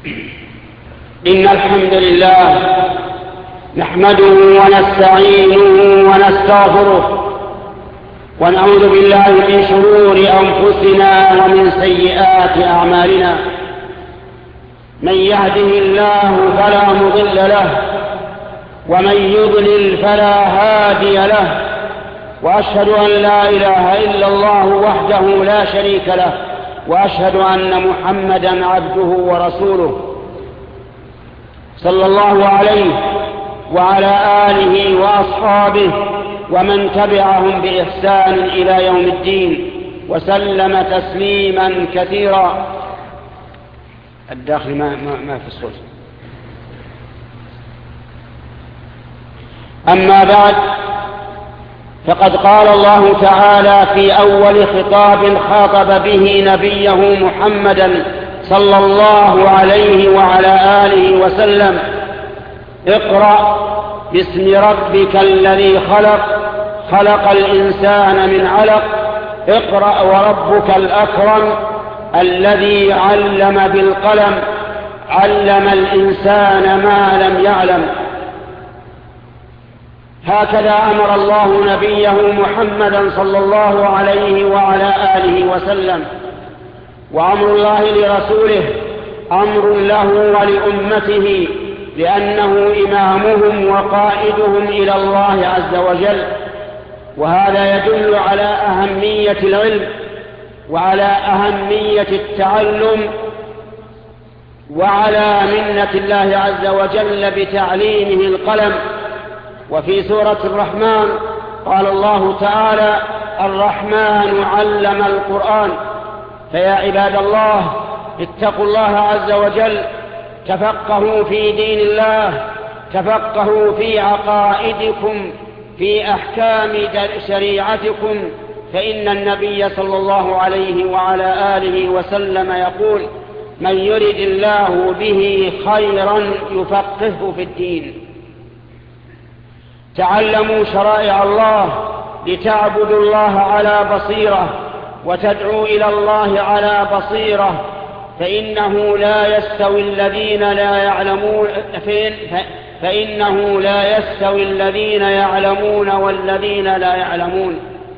إن الحمد لله نحمده ونستعينه ونستغفره ونعوذ بالله من شرور أنفسنا ومن سيئات أعمالنا. من يهده الله فلا مضل له ومن يضلل فلا هادي له، وأشهد أن لا إله إلا الله وحده لا شريك له، وأشهد أن محمدا عبده ورسوله صلى الله عليه وعلى آله وأصحابه ومن تبعهم بإحسان إلى يوم الدين، وسلم تسليما كثيرا. الداخل ما في الصوت. أما بعد، فقد قال الله تعالى في أول خطاب خاطب به نبيه محمدا صلى الله عليه وعلى آله وسلم: اقرأ باسم ربك الذي خلق، خلق الإنسان من علق، اقرأ وربك الأكرم الذي علم بالقلم، علم الإنسان ما لم يعلم. هكذا أمر الله نبيه محمدا صلى الله عليه وعلى آله وسلم. وأمر الله لرسوله أمر له ولأمته، لأنه إمامهم وقائدهم إلى الله عز وجل. وهذا يدل على أهمية العلم وعلى أهمية التعلم وعلى منة الله عز وجل بتعليمه القلم. وفي سورة الرحمن قال الله تعالى: الرحمن علم القرآن. فيا عباد الله، اتقوا الله عز وجل، تفقهوا في دين الله، تفقهوا في عقائدكم، في أحكام شريعتكم، فإن النبي صلى الله عليه وعلى آله وسلم يقول: من يرد الله به خيرا يفقهه في الدين. تعلموا شرائع الله لتعبدوا الله على بصيرة وتدعوا إلى الله على بصيرة، فإنه لا يستوي الذين يعلمون والذين لا يعلمون.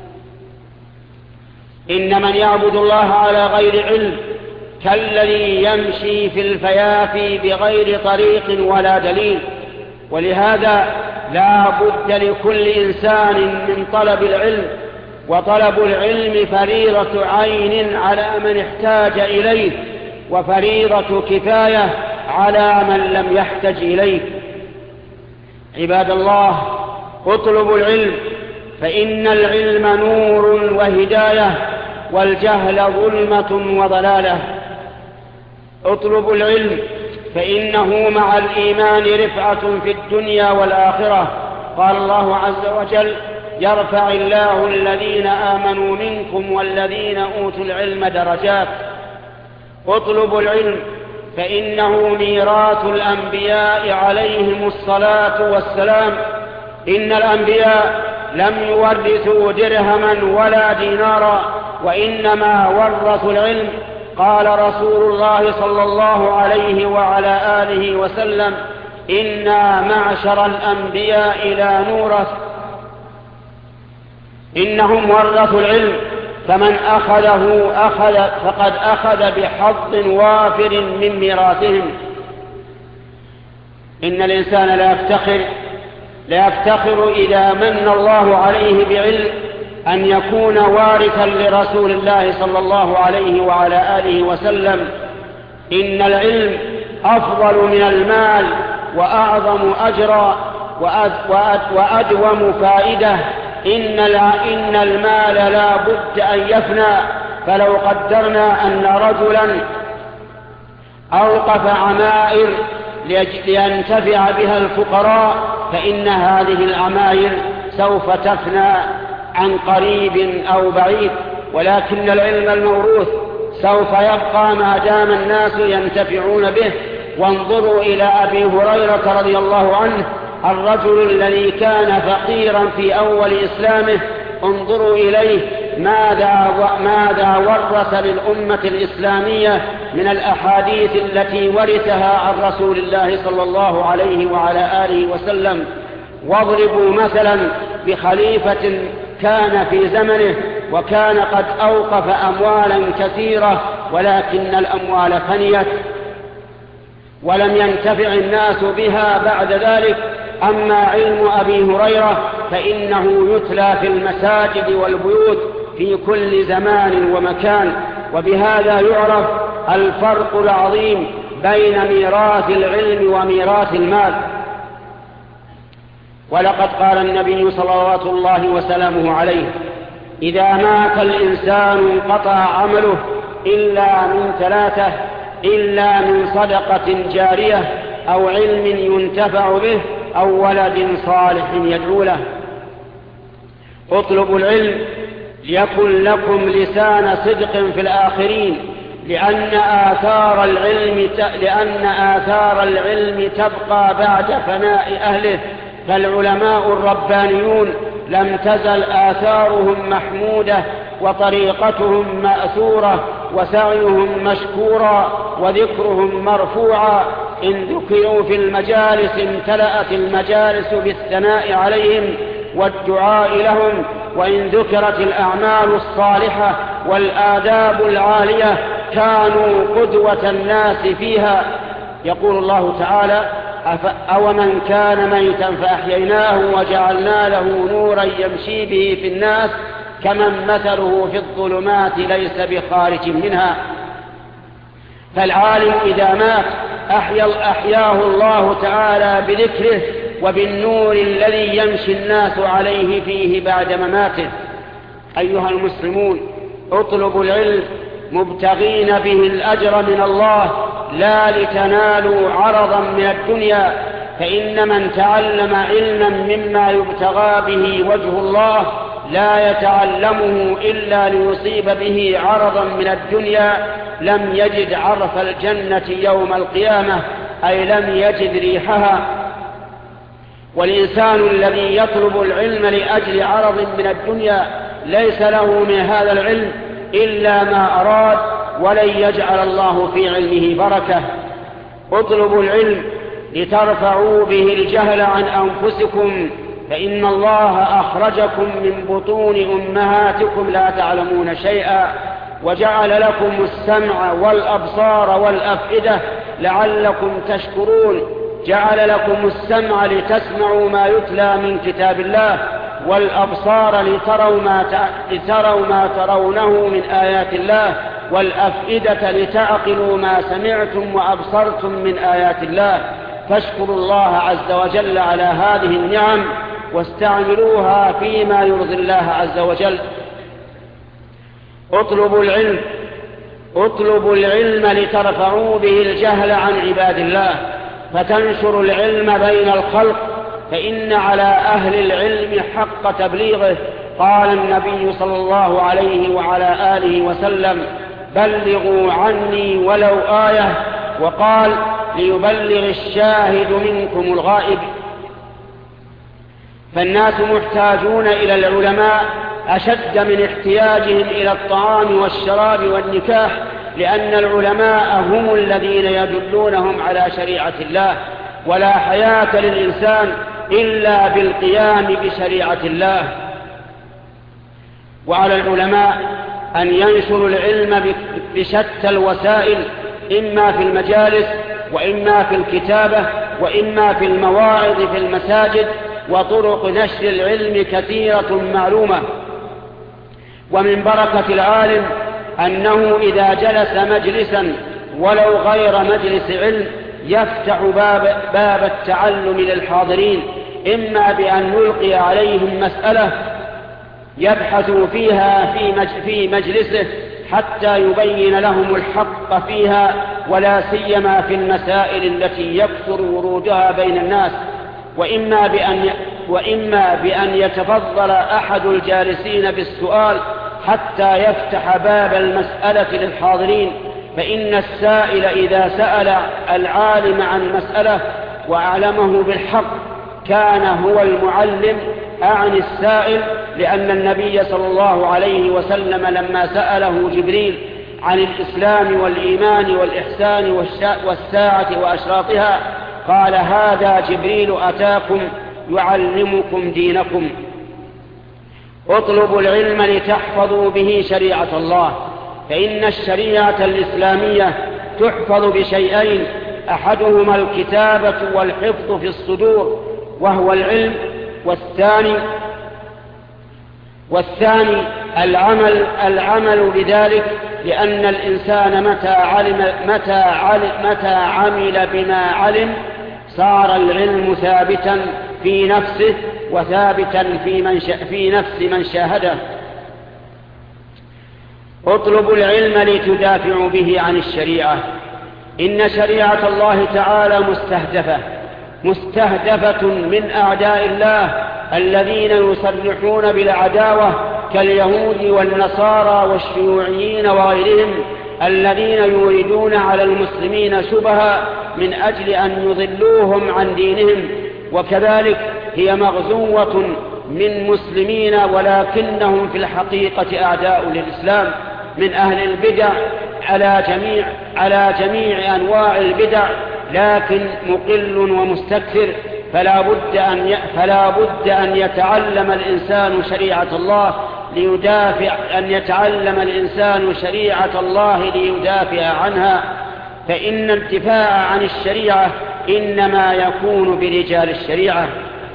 إن من يعبد الله على غير علم كالذي يمشي في الفيافي بغير طريق ولا دليل. ولهذا لا بد لكل إنسان من طلب العلم، وطلب العلم فريضة عين على من احتاج إليه، وفريضة كفاية على من لم يحتج إليه. عباد الله، اطلبوا العلم، فإن العلم نور وهداية، والجهل ظلمة وضلالة. اطلبوا العلم، فإنه مع الإيمان رفعة في الدنيا والآخرة. قال الله عز وجل: يرفع الله الذين آمنوا منكم والذين أوتوا العلم درجات. اطلبوا العلم، فإنه ميراث الأنبياء عليهم الصلاة والسلام. إن الأنبياء لم يورثوا درهما ولا دينارا، وإنما ورثوا العلم. قال رسول الله صلى الله عليه وعلى آله وسلم: إنا معشر الأنبياء لا نورث. إنهم ورثوا العلم، فمن أخذه فقد أخذ بحظ وافر من ميراثهم. إن الإنسان لا يفتخر إذا من الله عليه بعلم أن يكون وارثا لرسول الله صلى الله عليه وعلى آله وسلم. إن العلم أفضل من المال وأعظم أجرا وأدوم فائدة. إن المال لا بد أن يفنى، فلو قدرنا أن رجلا أوقف عمائر لينتفع بها الفقراء، فإن هذه العمائر سوف تفنى عن قريب أو بعيد، ولكن العلم الموروث سوف يبقى ما دام الناس ينتفعون به. وانظروا إلى أبي هريرة رضي الله عنه، الرجل الذي كان فقيرا في أول إسلامه، انظروا إليه ماذا ورث للأمة الإسلامية من الأحاديث التي ورثها عن رسول الله صلى الله عليه وعلى آله وسلم. واضربوا مثلا بخليفة كان في زمنه وكان قد أوقف أموالا كثيرة، ولكن الأموال فنيت ولم ينتفع الناس بها بعد ذلك. أما علم أبي هريرة فإنه يتلى في المساجد والبيوت في كل زمان ومكان. وبهذا يعرف الفرق العظيم بين ميراث العلم وميراث المال. ولقد قال النبي صلوات الله وسلامه عليه: إذا مات الإنسان انقطع عمله إلا من ثلاثة: إلا من صدقة جارية أو علم ينتفع به أو ولد صالح يدعو له. اطلبوا العلم ليكن لكم لسان صدق في الآخرين، لأن آثار العلم تبقى بعد فناء أهله. فالعلماء الربانيون لم تزل آثارهم محمودة وطريقتهم مأثورة وسعيهم مشكورا وذكرهم مرفوعا. إن ذكروا في المجالس امتلأت المجالس بالثناء عليهم والدعاء لهم، وإن ذكرت الأعمال الصالحة والآداب العالية كانوا قدوة الناس فيها. يقول الله تعالى: أومن كان ميتا فأحييناه وجعلنا له نورا يمشي به في الناس كمن مثله في الظلمات ليس بخارج منها. فالعالم إذا مات أحياه الله تعالى بذكره وبالنور الذي يمشي الناس عليه فيه بعد مماته. أيها المسلمون، اطلبوا العلم مبتغين به الأجر من الله، لا لتنالوا عرضا من الدنيا. فإن من تعلم علما مما يبتغى به وجه الله لا يتعلمه إلا ليصيب به عرضا من الدنيا لم يجد عرف الجنة يوم القيامة، أي لم يجد ريحها. والإنسان الذي يطلب العلم لأجل عرض من الدنيا ليس له من هذا العلم إلا ما أراد، ولن يجعل الله في علمه بركة. اطلبوا العلم لترفعوا به الجهل عن أنفسكم، فإن الله أخرجكم من بطون أمهاتكم لا تعلمون شيئا، وجعل لكم السمع والأبصار والأفئدة لعلكم تشكرون. جعل لكم السمع لتسمعوا ما يتلى من كتاب الله، والأبصار لتروا ما ترونه من آيات الله، والأفئدة لتعقلوا ما سمعتم وأبصرتم من آيات الله. فاشكروا الله عز وجل على هذه النعم واستعملوها فيما يرضي الله عز وجل. اطلبوا العلم لترفعوا به الجهل عن عباد الله، فتنشروا العلم بين الخلق، فإن على أهل العلم حق تبليغه. قال النبي صلى الله عليه وعلى آله وسلم: بلغوا عني ولو آية. وقال: ليبلغ الشاهد منكم الغائب. فالناس محتاجون إلى العلماء أشد من احتياجهم إلى الطعام والشراب والنكاح، لأن العلماء هم الذين يدلونهم على شريعة الله، ولا حياة للإنسان إلا بالقيام بشريعة الله. وعلى العلماء أن ينشروا العلم بشتى الوسائل، إما في المجالس وإما في الكتابة وإما في المواعظ في المساجد. وطرق نشر العلم كثيرة معلومة. ومن بركة العالم أنه إذا جلس مجلسا ولو غير مجلس علم يفتح باب التعلم للحاضرين، إما بأن يلقي عليهم مسألة يبحثوا فيها في مجلسه حتى يبين لهم الحق فيها، ولا سيما في المسائل التي يكثر ورودها بين الناس. وإما بأن يتفضل أحد الجالسين بالسؤال حتى يفتح باب المسألة للحاضرين. فإن السائل إذا سأل العالم عن مسألة وأعلمه بالحق كان هو المعلم، أعني السائل، لأن النبي صلى الله عليه وسلم لما سأله جبريل عن الإسلام والإيمان والإحسان والساعة وأشراطها قال: هذا جبريل أتاكم يعلمكم دينكم. اطلبوا العلم لتحفظوا به شريعة الله، فإن الشريعة الإسلامية تحفظ بشيئين: أحدهما الكتابة والحفظ في الصدور وهو العلم، والثاني العمل بذلك، لأن الإنسان متى عمل بما علم صار العلم ثابتا في نفسه وثابتا في نفس من شاهده. اطلبوا العلم لتدافعوا به عن الشريعة. إن شريعة الله تعالى مستهدفة من أعداء الله الذين يصرحون بالعداوة كاليهود والنصارى والشيوعيين وغيرهم، الذين يريدون على المسلمين شبها من أجل أن يضلوهم عن دينهم. وكذلك هي مغزوة من مسلمين ولكنهم في الحقيقة أعداء للإسلام من أهل البدع على جميع أنواع البدع، لكن مقل ومستكثر. فلا بد أن يتعلم الإنسان شريعة الله ليدافع عنها، فإن الدفاع عن الشريعة إنما يكون برجال الشريعة.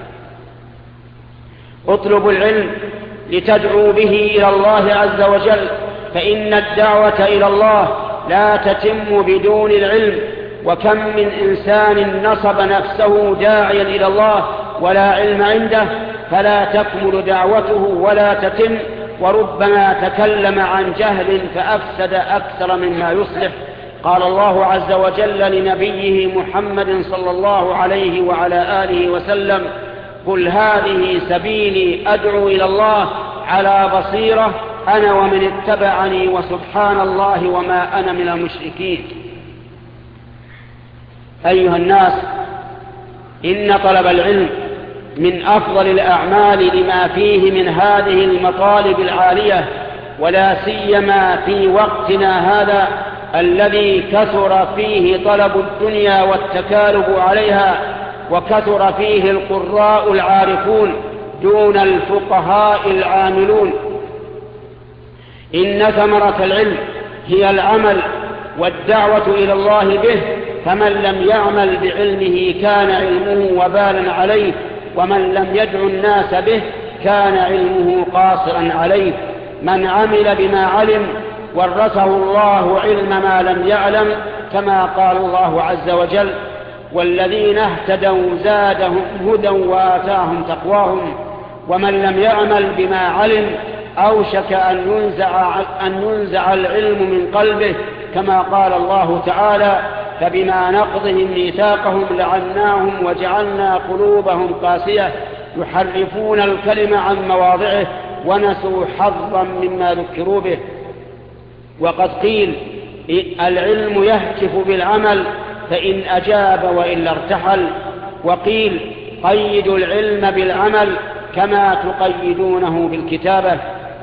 اطلبوا العلم لتدعوا به إلى الله عز وجل، فإن الدعوة إلى الله لا تتم بدون العلم. وكم من إنسان نصب نفسه داعيا إلى الله ولا علم عنده، فلا تكمل دعوته ولا تتم، وربما تكلم عن جهل فأفسد أكثر مما يصلح. قال الله عز وجل لنبيه محمد صلى الله عليه وعلى آله وسلم: قل هذه سبيلي أدعو إلى الله على بصيرة أنا ومن اتبعني وسبحان الله وما أنا من المشركين. أيها الناس، إن طلب العلم من أفضل الأعمال لما فيه من هذه المطالب العالية، ولا سيما في وقتنا هذا الذي كثر فيه طلب الدنيا والتكالب عليها، وكثر فيه القراء العارفون دون الفقهاء العاملون. إن ثمرة العلم هي العمل والدعوة إلى الله به، فمن لم يعمل بعلمه كان علمه وبالا عليه، ومن لم يدعو الناس به كان علمه قاصرا عليه. من عمل بما علم ورثه الله علم ما لم يعلم، كما قال الله عز وجل: والذين اهتدوا زادهم هدى وآتاهم تقواهم. ومن لم يعمل بما علم أوشك أن ينزع العلم من قلبه، كما قال الله تعالى: فبما نقضهم ميثاقهم لعناهم وجعلنا قلوبهم قاسية يحرفون الكلم عن مواضعه ونسوا حظا مما ذكروا به. وقد قيل: العلم يهتف بالعمل فإن أجاب وإلا ارتحل. وقيل: قيدوا العلم بالعمل كما تقيدونه بالكتابة.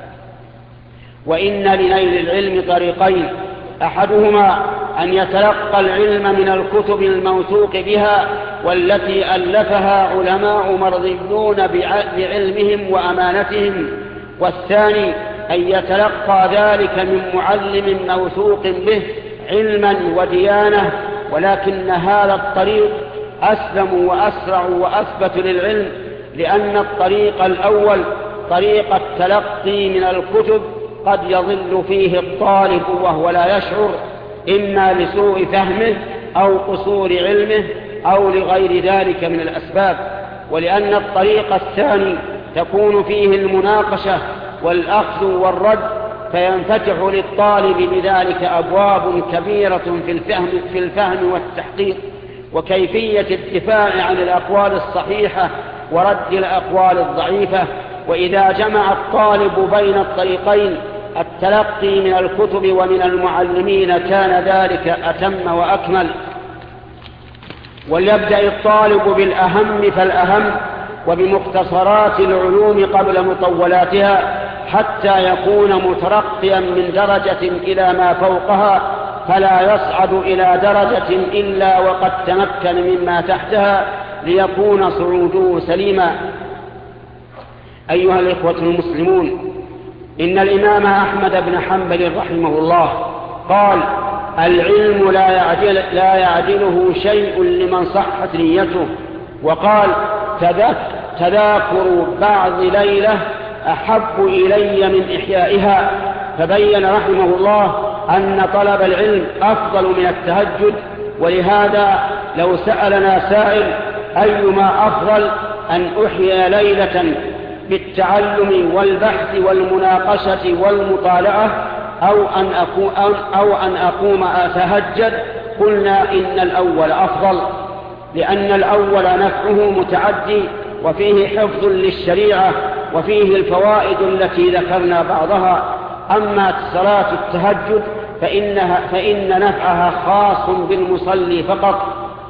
وإن لنيل العلم طريقين: أحدهما أن يتلقى العلم من الكتب الموثوق بها والتي ألفها علماء مرضيون بعلمهم وأمانتهم، والثاني أن يتلقى ذلك من معلم موثوق به علما وديانة. ولكن هذا الطريق أسلم وأسرع وأثبت للعلم، لأن الطريق الأول طريق التلقي من الكتب قد يضل فيه الطالب وهو لا يشعر، إما لسوء فهمه أو قصور علمه أو لغير ذلك من الأسباب. ولأن الطريق الثاني تكون فيه المناقشة والأخذ والرد، فينفتح للطالب بذلك أبواب كبيرة في الفهم والتحقيق وكيفية الدفاع عن الأقوال الصحيحة ورد الأقوال الضعيفة. وإذا جمع الطالب بين الطريقين، التلقي من الكتب ومن المعلمين، كان ذلك أتم وأكمل. وليبدأ الطالب بالأهم فالأهم، وبمختصرات العلوم قبل مطولاتها حتى يكون مترقيا من درجة إلى ما فوقها، فلا يصعد إلى درجة إلا وقد تمكن مما تحتها ليكون صعوده سليما. أيها الإخوة المسلمون، إن الإمام أحمد بن حنبل رحمه الله قال: العلم لا يعدله شيء لمن صحت نيته. وقال: تذاكر بعض ليلة أحب إلي من إحيائها. فبين رحمه الله أن طلب العلم أفضل من التهجد. ولهذا لو سألنا سائل أيما أفضل، أن أحيي ليلة بالتعلم والبحث والمناقشة والمطالعة أو أن أقوم أتهجد، قلنا إن الأول أفضل، لأن الأول نفعه متعدي وفيه حفظ للشريعة وفيه الفوائد التي ذكرنا بعضها. أما صلاة التهجد فإن نفعها خاص بالمصلي فقط.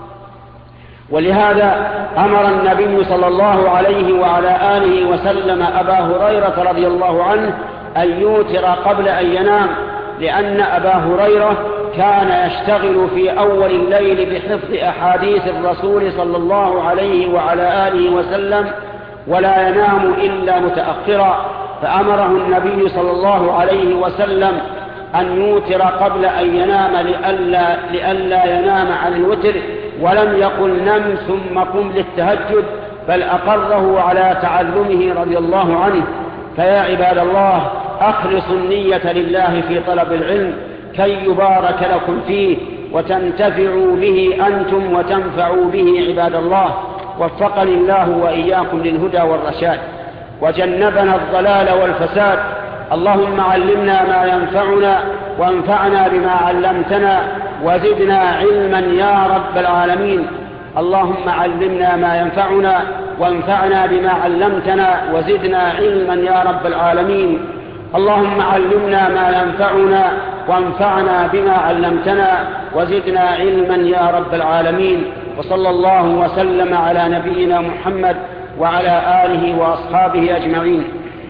ولهذا أمر النبي صلى الله عليه وعلى آله وسلم أبا هريرة رضي الله عنه أن يوتر قبل أن ينام، لأن أبا هريرة كان يشتغل في أول الليل بحفظ أحاديث الرسول صلى الله عليه وعلى آله وسلم ولا ينام إلا متأخرا، فأمره النبي صلى الله عليه وسلم أن يوتر قبل أن ينام لئلا ينام عن الوتر، ولم يقل نم ثم قم للتهجد، بل أقره على تعلمه رضي الله عنه. فيا عباد الله، أخلصوا النية لله في طلب العلم كي يبارك لكم فيه وتنتفعوا به أنتم وتنفعوا به عباد الله. وفقني الله وإياكم للهدى والرشاد وجنبنا الضلال والفساد. اللهم علمنا ما ينفعنا وانفعنا بما علمتنا وزدنا علما يا رب العالمين. اللهم علمنا ما ينفعنا وانفعنا بما علمتنا وزدنا علما يا رب العالمين. اللهم علمنا ما ينفعنا وانفعنا بما علمتنا وزدنا علما يا رب العالمين. وصلى الله وسلم على نبينا محمد وعلى آله وأصحابه أجمعين.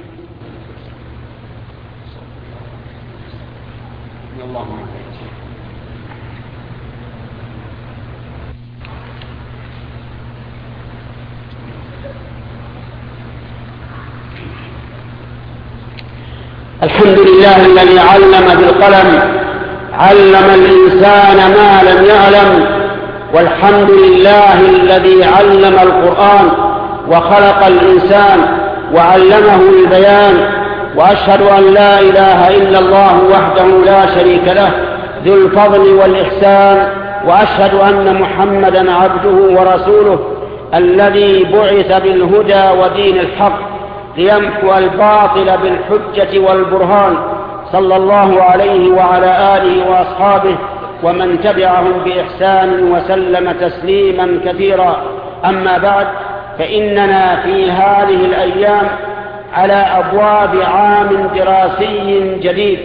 الحمد لله الذي علم بالقلم، علم الإنسان ما لم يعلم. والحمد لله الذي علم القرآن وخلق الإنسان وعلمه البيان. وأشهد أن لا إله إلا الله وحده لا شريك له ذو الفضل والإحسان. وأشهد أن محمدا عبده ورسوله الذي بعث بالهدى ودين الحق ليمحو الباطل بالحجة والبرهان، صلى الله عليه وعلى آله وأصحابه ومن تبعهم بإحسان وسلم تسليما كثيرا. أما بعد، فإننا في هذه الأيام على أبواب عام دراسي جديد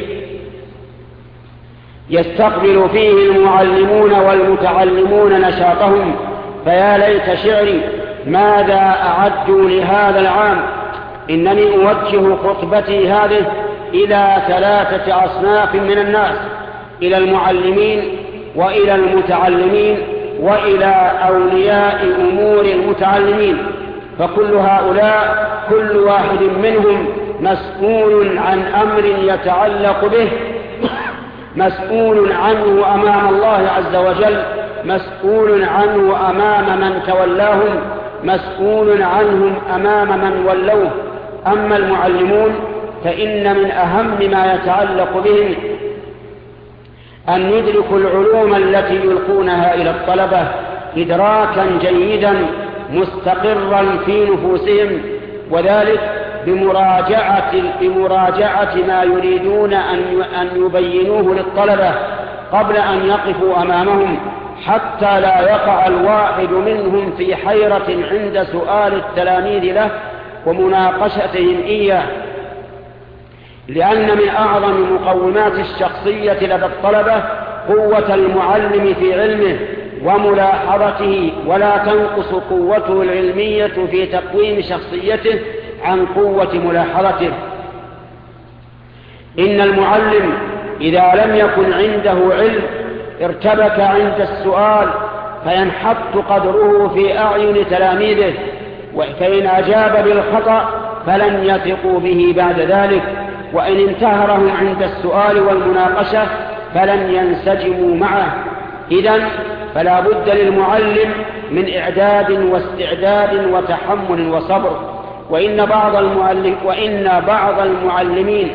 يستقبل فيه المعلمون والمتعلمون نشاطهم. فيا ليت شعري ماذا أعدوا لهذا العام. إنني أوجه خطبتي هذه إلى 3 أصناف من الناس: إلى المعلمين وإلى المتعلمين وإلى أولياء أمور المتعلمين. فكل هؤلاء كل واحد منهم مسؤول عن أمر يتعلق به، مسؤول عنه أمام الله عز وجل، مسؤول عنه أمام من تولاهم، مسؤول عنهم أمام من ولوه. أما المعلمون فإن من أهم ما يتعلق بهم أن يدركوا العلوم التي يلقونها إلى الطلبة إدراكا جيدا مستقرا في نفوسهم، وذلك بمراجعة ما يريدون أن يبينوه للطلبة قبل أن يقفوا أمامهم، حتى لا يقع الواحد منهم في حيرة عند سؤال التلاميذ له ومناقشتهم إياه. لأن من أعظم مقومات الشخصية لدى الطلبة قوة المعلم في علمه وملاحظته، ولا تنقص قوته العلمية في تقويم شخصيته عن قوة ملاحظته. إن المعلم إذا لم يكن عنده علم ارتبك عند السؤال فينحط قدره في أعين تلاميذه، فإن أجاب بالخطأ فلن يثقوا به بعد ذلك، وإن انتهرهم عند السؤال والمناقشة فلن ينسجموا معه. إذن فلا بد للمعلم من إعداد واستعداد وتحمل وصبر. وإن بعض المعلمين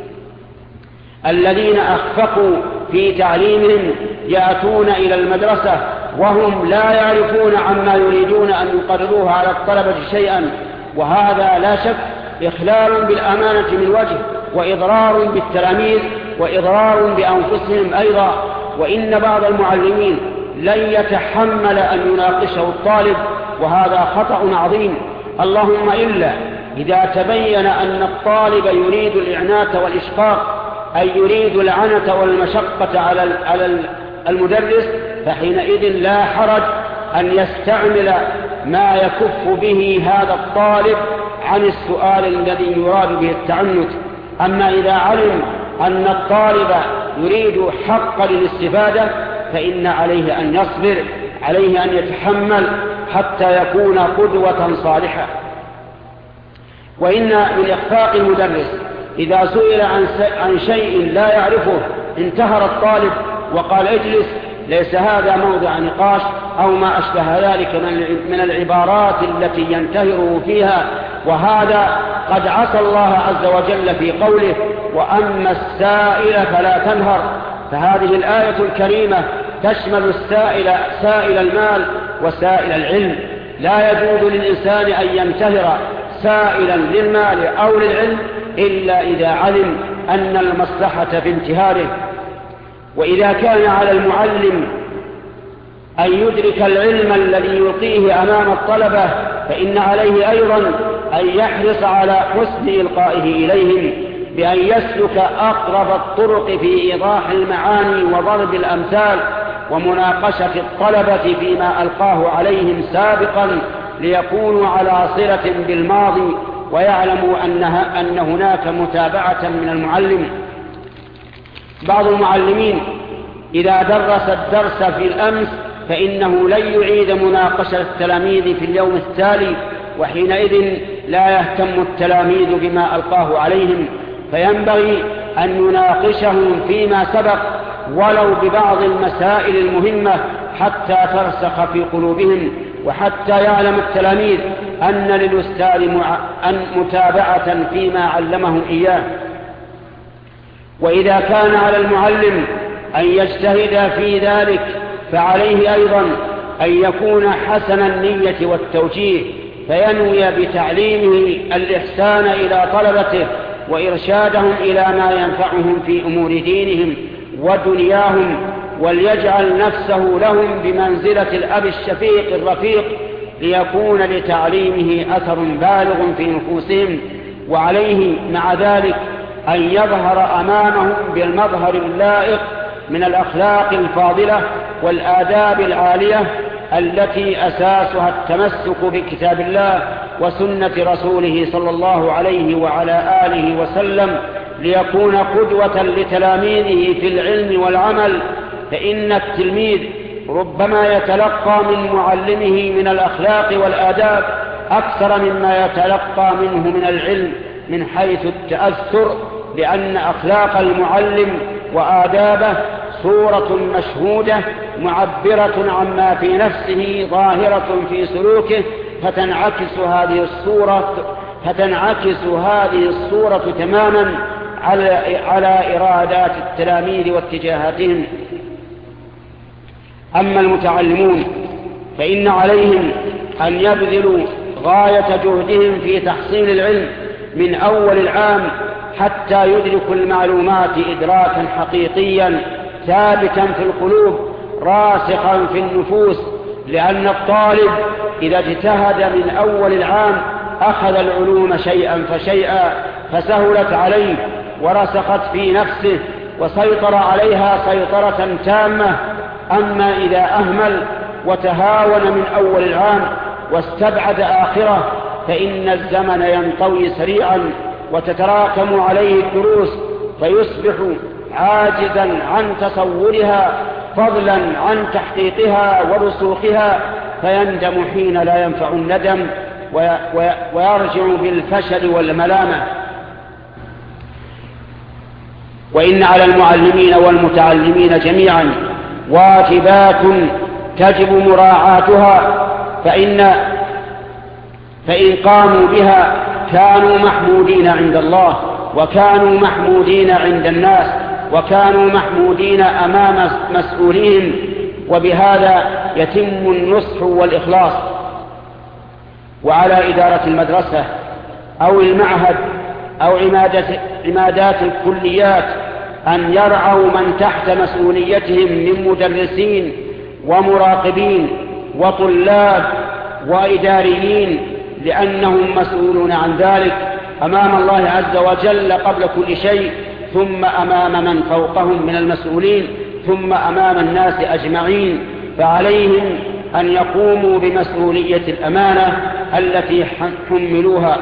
الذين أخفقوا في تعليمهم يأتون إلى المدرسة وهم لا يعرفون عما يريدون أن يقرروه على الطلبة شيئا، وهذا لا شك إخلال بالأمانة من وجه، وإضرار بالتلاميذ، وإضرار بأنفسهم أيضا. وإن بعض المعلمين لن يتحمل أن يناقشه الطالب، وهذا خطأ عظيم، اللهم إلا إذا تبين أن الطالب يريد الإعنات والإشقاق، أي يريد العنة والمشقة على المدرس، فحينئذ لا حرج أن يستعمل ما يكف به هذا الطالب عن السؤال الذي يراد به التعنت. أما إذا علم أن الطالب يريد حقا للاستفادة فإن عليه أن يصبر، عليه أن يتحمل حتى يكون قدوة صالحة. وإن من إخفاق المدرس إذا سئل عن شيء لا يعرفه انتهر الطالب وقال اجلس، ليس هذا موضع نقاش أو ما أشبه ذلك من العبارات التي ينتهره فيها، وهذا قد عصى الله عز وجل في قوله وأما السائل فلا تنهر. فهذه الآية الكريمة تشمل سائل المال وسائل العلم. لا يجوز للإنسان أن ينتهر سائلا للمال أو للعلم إلا إذا علم أن المصلحة في انتهاره. وإذا كان على المعلم أن يدرك العلم الذي يلقيه أمام الطلبة فإن عليه أيضا أن يحرص على حسن إلقائه إليهم بأن يسلك أقرب الطرق في إيضاح المعاني وضرب الأمثال ومناقشة الطلبة فيما ألقاه عليهم سابقا، ليكونوا على صلة بالماضي ويعلموا أن هناك متابعة من المعلم. بعض المعلمين إذا درس الدرس في الأمس فإنه لن يعيد مناقشة التلاميذ في اليوم التالي، وحينئذ لا يهتم التلاميذ بما ألقاه عليهم، فينبغي أن يناقشهم فيما سبق ولو ببعض المسائل المهمة حتى ترسخ في قلوبهم، وحتى يعلم التلاميذ أن للأستاذ متابعة فيما علمهم إياه. وإذا كان على المعلم أن يجتهد في ذلك فعليه أيضا أن يكون حسن النية والتوجيه، فينوي بتعليمه الإحسان إلى طلبته وإرشادهم إلى ما ينفعهم في أمور دينهم ودنياهم، وليجعل نفسه لهم بمنزلة الأب الشفيق الرفيق، ليكون لتعليمه أثر بالغ في نفوسهم. وعليه مع ذلك أن يظهر أمامهم بالمظهر اللائق من الأخلاق الفاضلة والآداب العالية التي أساسها التمسك بكتاب الله وسنة رسوله صلى الله عليه وعلى آله وسلم، ليكون قدوة لتلاميذه في العلم والعمل. فإن التلميذ ربما يتلقى من معلمه من الأخلاق والآداب أكثر مما يتلقى منه من العلم من حيث التأثر، لأن أخلاق المعلم وآدابه صورة مشهودة معبرة عما في نفسه ظاهرة في سلوكه، فتنعكس هذه الصورة تماما على إرادات التلاميذ واتجاهاتهم. أما المتعلمون فإن عليهم أن يبذلوا غاية جهدهم في تحصيل العلم من أول العام حتى يدركوا المعلومات إدراكا حقيقيا ثابتا في القلوب راسخا في النفوس، لأن الطالب إذا اجتهد من أول العام أخذ العلوم شيئا فشيئا فسهلت عليه ورسخت في نفسه وسيطر عليها سيطرة تامة. أما إذا أهمل وتهاون من أول العام واستبعد آخره، فإن الزمن ينطوي سريعا وتتراكم عليه الدروس، فيصبح عاجزا عن تصورها فضلا عن تحقيقها ورسوخها، فيندم حين لا ينفع الندم ويرجع بالفشل والملامة. وإن على المعلمين والمتعلمين جميعا واجبات تجب مراعاتها، فإن قاموا بها كانوا محمودين عند الله، وكانوا محمودين عند الناس، وكانوا محمودين أمام مسؤولين، وبهذا يتم النصح والإخلاص. وعلى إدارة المدرسة أو المعهد أو عمادات الكليات أن يرعوا من تحت مسؤوليتهم من مدرسين ومراقبين وطلاب وإداريين، لأنهم مسؤولون عن ذلك أمام الله عز وجل قبل كل شيء، ثم أمام من فوقهم من المسؤولين، ثم أمام الناس أجمعين. فعليهم أن يقوموا بمسؤولية الأمانة التي حملوها.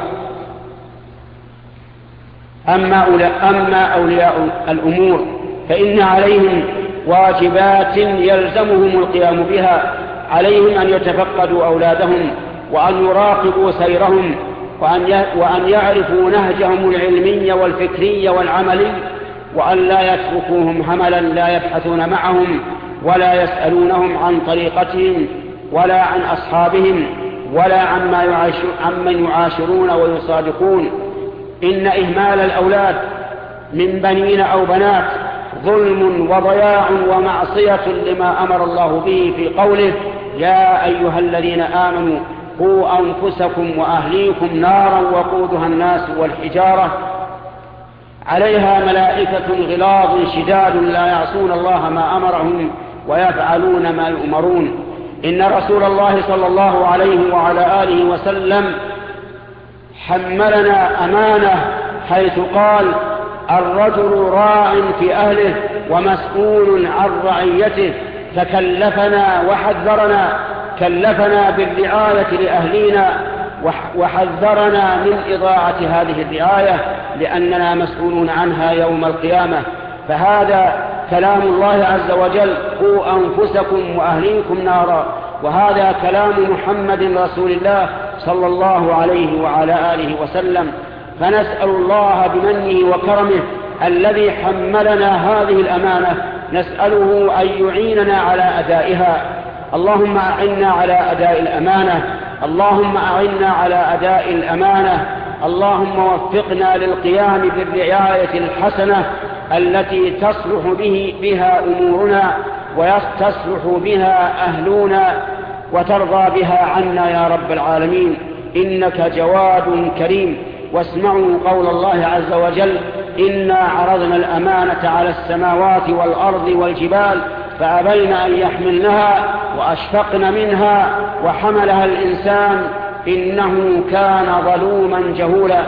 أما أولياء الأمور فإن عليهم واجبات يلزمهم القيام بها. عليهم أن يتفقدوا أولادهم، وأن يراقبوا سيرهم، وأن يعرفوا نهجهم العلمي والفكري والعملي، وأن لا يتركوهم هملا لا يبحثون معهم ولا يسألونهم عن طريقتهم ولا عن أصحابهم ولا عمن يعاشرون ويصادقون. إن إهمال الأولاد من بنين أو بنات ظلم وضياع ومعصية لما أمر الله به في قوله: يا أيها الذين آمنوا قوا أنفسكم وأهليكم نارا وقودها الناس والحجارة عليها ملائكة غلاظ شداد لا يعصون الله ما أمرهم ويفعلون ما يؤمرون. إن رسول الله صلى الله عليه وعلى آله وسلم حملنا أمانة، حيث قال: الرجل راع في أهله ومسؤول عن رعيته، فكلفنا وحذرنا، كلفنا بالرعاية لأهلينا وحذرنا من إضاعة هذه الرعاية، لأننا مسؤولون عنها يوم القيامة. فهذا كلام الله عز وجل: قوا أنفسكم وأهليكم نارا، وهذا كلام محمد رسول الله صلى الله عليه وعلى آله وسلم. فنسأل الله بمنه وكرمه الذي حملنا هذه الأمانة، نسأله أن يعيننا على أدائها. اللهم أعنا على أداء الأمانة، اللهم أعنا على أداء الأمانة، اللهم وفقنا للقيام بالرعاية الحسنة التي تصلح بها أمورنا ويستصلح بها أهلنا وترضى بها عنا يا رب العالمين، إنك جواد كريم. واسمعوا قول الله عز وجل: إنا عرضنا الأمانة على السماوات والأرض والجبال فأبين أن يحملنها وأشفقن منها وحملها الإنسان إنه كان ظلوما جهولا.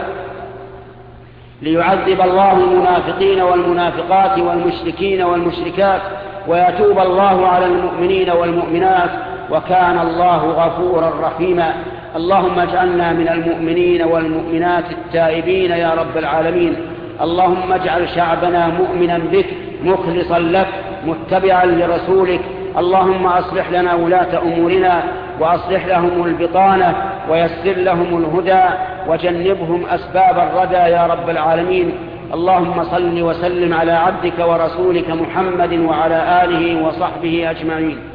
ليعذب الله المنافقين والمنافقات والمشركين والمشركات ويتوب الله على المؤمنين والمؤمنات، وكان الله غفورا رحيما. اللهم اجعلنا من المؤمنين والمؤمنات التائبين يا رب العالمين. اللهم اجعل شعبنا مؤمنا بك مخلصا لك متبعا لرسولك. اللهم أصلح لنا ولاة أمورنا وأصلح لهم البطانة ويسر لهم الهدى وجنبهم أسباب الردى يا رب العالمين. اللهم صل وسلم على عبدك ورسولك محمد وعلى آله وصحبه أجمعين.